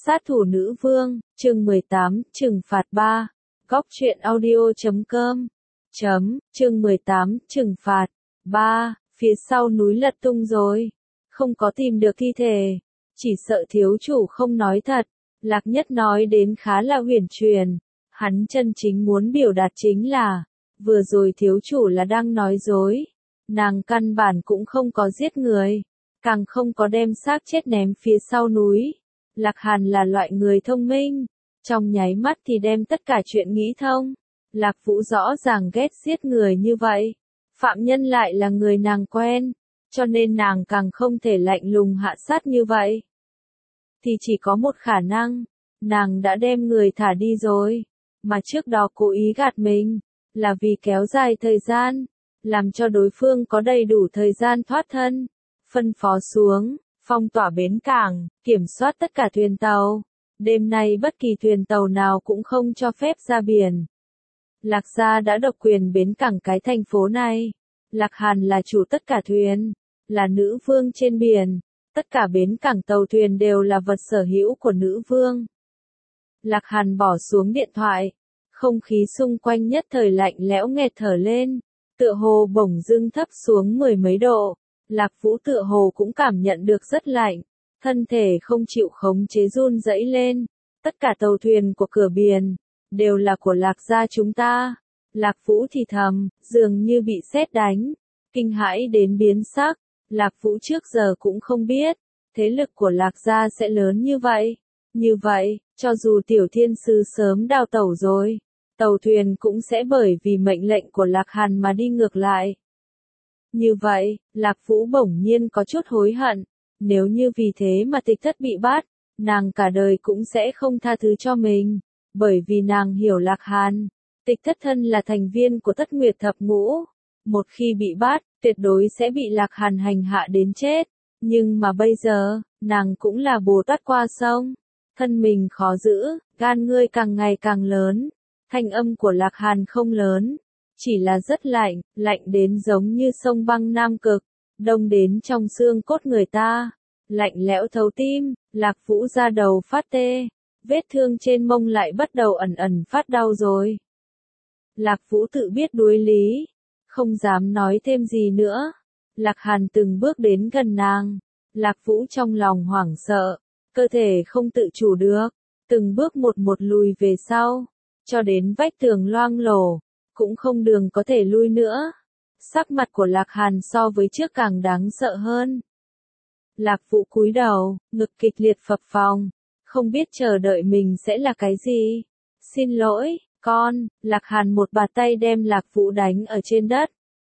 Sát thủ nữ vương, chương 18, trừng phạt 3. Góc truyện audio.com. Chương 18, trừng phạt 3. Phía sau núi lật tung rồi. Không có tìm được thi thể. Chỉ sợ thiếu chủ không nói thật. Lạc Nhất nói đến khá là huyền truyền. Hắn chân chính muốn biểu đạt chính là, vừa rồi thiếu chủ là đang nói dối. Nàng căn bản cũng không có giết người. Càng không có đem xác chết ném phía sau núi. Lạc Hàn là loại người thông minh, trong nháy mắt thì đem tất cả chuyện nghĩ thông. Lạc Vũ rõ ràng ghét giết người như vậy, phạm nhân lại là người nàng quen, cho nên nàng càng không thể lạnh lùng hạ sát như vậy. Thì chỉ có một khả năng, nàng đã đem người thả đi rồi, mà trước đó cố ý gạt mình, là vì kéo dài thời gian, làm cho đối phương có đầy đủ thời gian thoát thân, phân phó xuống. Phong tỏa bến cảng, kiểm soát tất cả thuyền tàu. Đêm nay bất kỳ thuyền tàu nào cũng không cho phép ra biển. Lạc gia đã độc quyền bến cảng cái thành phố này. Lạc Hàn là chủ tất cả thuyền, là nữ vương trên biển. Tất cả bến cảng tàu thuyền đều là vật sở hữu của nữ vương. Lạc Hàn bỏ xuống điện thoại. Không khí xung quanh nhất thời lạnh lẽo nghẹt thở lên. Tựa hồ bỗng dưng thấp xuống 10 mấy độ. Lạc Vũ tựa hồ cũng cảm nhận được rất lạnh, thân thể không chịu khống chế run rẩy lên. Tất cả tàu thuyền của cửa biển đều là của Lạc gia chúng ta. Lạc Vũ thì thầm, dường như bị sét đánh, kinh hãi đến biến sắc. Lạc Vũ trước giờ cũng không biết, thế lực của Lạc gia sẽ lớn như vậy. Như vậy, cho dù tiểu thiên sư sớm đào tẩu rồi, tàu thuyền cũng sẽ bởi vì mệnh lệnh của Lạc Hàn mà đi ngược lại. Như vậy, Lạc Vũ bỗng nhiên có chút hối hận, nếu như vì thế mà Tịch Thất bị bắt, nàng cả đời cũng sẽ không tha thứ cho mình, bởi vì nàng hiểu Lạc Hàn. Tịch Thất thân là thành viên của Thất Nguyệt Thập Ngũ, một khi bị bắt, tuyệt đối sẽ bị Lạc Hàn hành hạ đến chết, nhưng mà bây giờ, nàng cũng là Bồ Tát qua sông, thân mình khó giữ, gan ngươi càng ngày càng lớn, thanh âm của Lạc Hàn không lớn. Chỉ là rất lạnh, lạnh đến giống như sông băng Nam Cực, đông đến trong xương cốt người ta, lạnh lẽo thấu tim. Lạc Vũ da đầu phát tê, vết thương trên mông lại bắt đầu ẩn ẩn phát đau rồi. Lạc Vũ tự biết đuối lý, không dám nói thêm gì nữa. Lạc Hàn từng bước đến gần nàng, Lạc Vũ trong lòng hoảng sợ, cơ thể không tự chủ được, từng bước một lùi về sau, cho đến vách tường loang lổ. Cũng không đường có thể lui nữa. Sắc mặt của Lạc Hàn so với trước càng đáng sợ hơn. Lạc Vũ cúi đầu, ngực kịch liệt phập phồng, không biết chờ đợi mình sẽ là cái gì. Xin lỗi, con. Lạc Hàn một bạt tay đem Lạc Vũ đánh ở trên đất.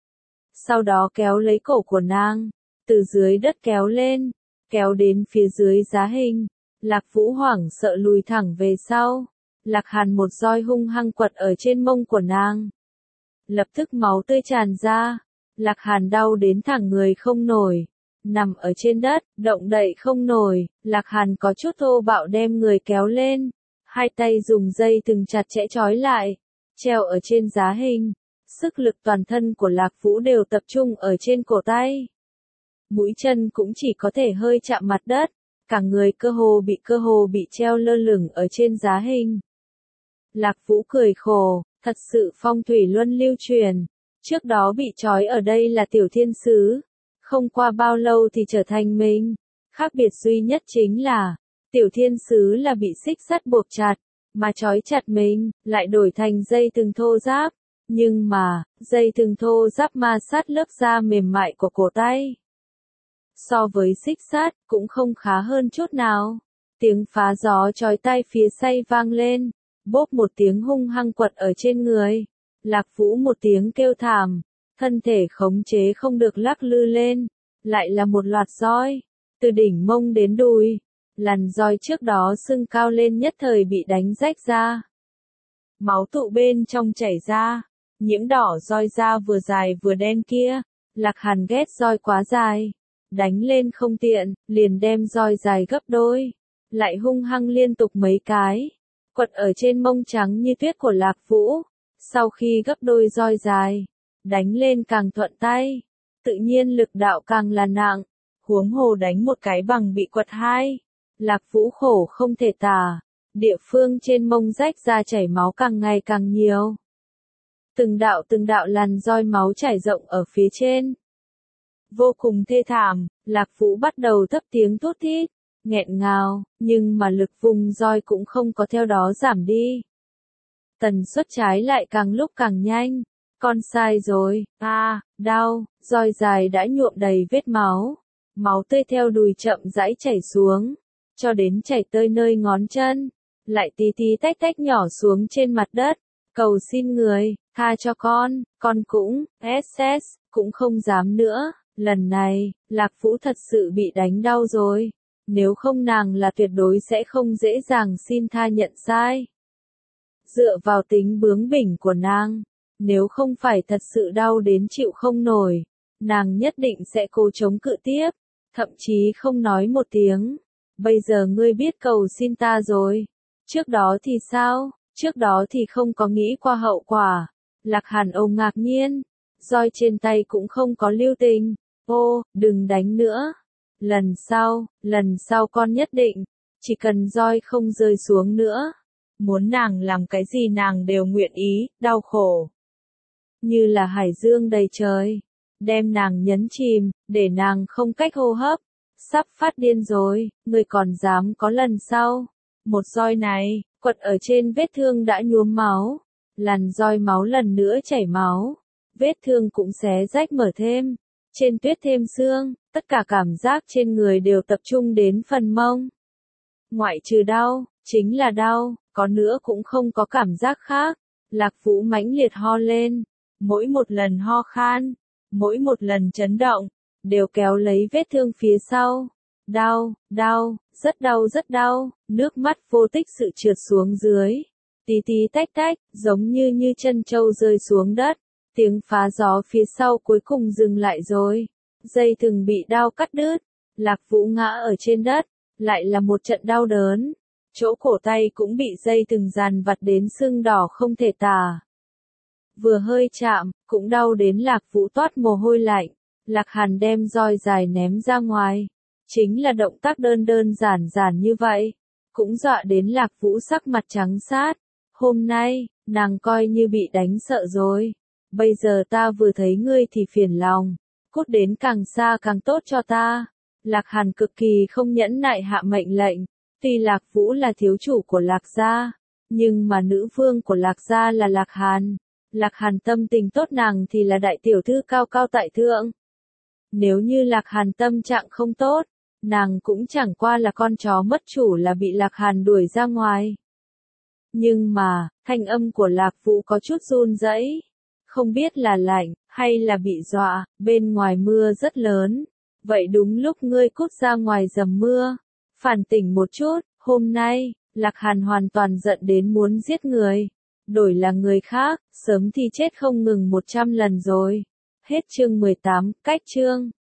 Sau đó kéo lấy cổ của nàng, từ dưới đất kéo lên, kéo đến phía dưới giá hình. Lạc Vũ hoảng sợ lùi thẳng về sau. Lạc Hàn một roi hung hăng quật ở trên mông của nàng. Lập tức máu tươi tràn ra. Lạc Hàn đau đến thẳng người không nổi. Nằm ở trên đất, động đậy không nổi. Lạc Hàn có chút thô bạo đem người kéo lên. Hai tay dùng dây thừng chặt chẽ trói lại. Treo ở trên giá hình. Sức lực toàn thân của Lạc Vũ đều tập trung ở trên cổ tay. Mũi chân cũng chỉ có thể hơi chạm mặt đất. Cả người cơ hồ bị treo lơ lửng ở trên giá hình. Lạc Vũ cười khổ, thật sự phong thủy luân lưu truyền. Trước đó bị trói ở đây là tiểu thiên sứ. Không qua bao lâu thì trở thành mình. Khác biệt duy nhất chính là, tiểu thiên sứ là bị xích sắt buộc chặt, mà trói chặt mình, lại đổi thành dây thừng thô ráp. Nhưng mà, dây thừng thô ráp ma sát lớp da mềm mại của cổ tay. So với xích sắt, cũng không khá hơn chút nào. Tiếng phá gió chói tai phía say vang lên. Bốp một tiếng hung hăng quật ở trên người. Lạc Vũ một tiếng kêu thảm, thân thể khống chế không được lắc lư lên. Lại là một loạt roi, từ đỉnh mông đến đùi. Làn roi trước đó sưng cao lên nhất thời bị đánh rách ra. Máu tụ bên trong chảy ra, nhiễm đỏ roi da vừa dài vừa đen kia. Lạc Hàn ghét roi quá dài, đánh lên không tiện, liền đem roi dài gấp đôi. Lại hung hăng liên tục mấy cái. Quật ở trên mông trắng như tuyết của Lạc Vũ. Sau khi gấp đôi roi dài, đánh lên càng thuận tay, tự nhiên lực đạo càng là nặng, huống hồ đánh một cái bằng bị quật hai. Lạc Vũ khổ không thể tả, địa phương trên mông rách ra chảy máu càng ngày càng nhiều. Từng đạo làn roi máu chảy rộng ở phía trên. Vô cùng thê thảm, Lạc Vũ bắt đầu thấp tiếng thút thít, nghẹn ngào, nhưng mà lực vùng roi cũng không có theo đó giảm đi. Tần suất trái lại càng lúc càng nhanh. Con sai rồi, đau, roi dài đã nhuộm đầy vết máu. Máu tươi theo đùi chậm rãi chảy xuống, cho đến chảy tơi nơi ngón chân, lại tí tí tách tách nhỏ xuống trên mặt đất. Cầu xin người, tha cho con cũng, cũng không dám nữa. Lần này, Lạc Vũ thật sự bị đánh đau rồi. Nếu không nàng là tuyệt đối sẽ không dễ dàng xin tha nhận sai. Dựa vào tính bướng bỉnh của nàng, nếu không phải thật sự đau đến chịu không nổi, nàng nhất định sẽ cố chống cự tiếp, thậm chí không nói một tiếng. Bây giờ ngươi biết cầu xin ta rồi. Trước đó thì sao? Trước đó thì không có nghĩ qua hậu quả. Lạc Hàn Âu ngạc nhiên, roi trên tay cũng không có lưu tình. Ô, đừng đánh nữa. Lần sau con nhất định, chỉ cần roi không rơi xuống nữa. Muốn nàng làm cái gì nàng đều nguyện ý, đau khổ. Như là hải dương đầy trời, đem nàng nhấn chìm, để nàng không cách hô hấp. Sắp phát điên rồi, người còn dám có lần sau. Một roi này, quật ở trên vết thương đã nhuốm máu. Làn roi máu lần nữa chảy máu. Vết thương cũng xé rách mở thêm. Trên tuyết thêm xương, tất cả cảm giác trên người đều tập trung đến phần mông. Ngoại trừ đau, chính là đau, có nữa cũng không có cảm giác khác. Lạc Vũ mãnh liệt ho lên. Mỗi một lần ho khan, mỗi một lần chấn động, đều kéo lấy vết thương phía sau. Đau, rất đau, nước mắt vô tích sự trượt xuống dưới. Tí tí tách tách, giống như chân trâu rơi xuống đất. Tiếng phá gió phía sau cuối cùng dừng lại rồi. Dây thừng bị đao cắt đứt. Lạc Vũ ngã ở trên đất, lại là một trận đau đớn. Chỗ cổ tay cũng bị dây thừng dàn vặt đến sưng đỏ không thể tả. Vừa hơi chạm, cũng đau đến Lạc Vũ toát mồ hôi lạnh. Lạc Hàn đem roi dài ném ra ngoài. Chính là động tác đơn giản như vậy. Cũng dọa đến Lạc Vũ sắc mặt trắng sát. Hôm nay, nàng coi như bị đánh sợ rồi. Bây giờ ta vừa thấy ngươi thì phiền lòng. Cút đến càng xa càng tốt cho ta. Lạc Hàn cực kỳ không nhẫn nại hạ mệnh lệnh. Tuy Lạc Vũ là thiếu chủ của Lạc gia, nhưng mà nữ vương của Lạc gia là Lạc Hàn. Lạc Hàn tâm tình tốt nàng thì là đại tiểu thư cao cao tại thượng. Nếu như Lạc Hàn tâm trạng không tốt, nàng cũng chẳng qua là con chó mất chủ là bị Lạc Hàn đuổi ra ngoài. Nhưng mà, thanh âm của Lạc Vũ có chút run rẩy. Không biết là lạnh, hay là bị dọa, bên ngoài mưa rất lớn. Vậy đúng lúc ngươi cút ra ngoài dầm mưa. Phản tỉnh một chút, hôm nay, Lạc Hàn hoàn toàn giận đến muốn giết người. Đổi là người khác, sớm thì chết không ngừng 100 lần rồi. Hết chương 18, cách chương.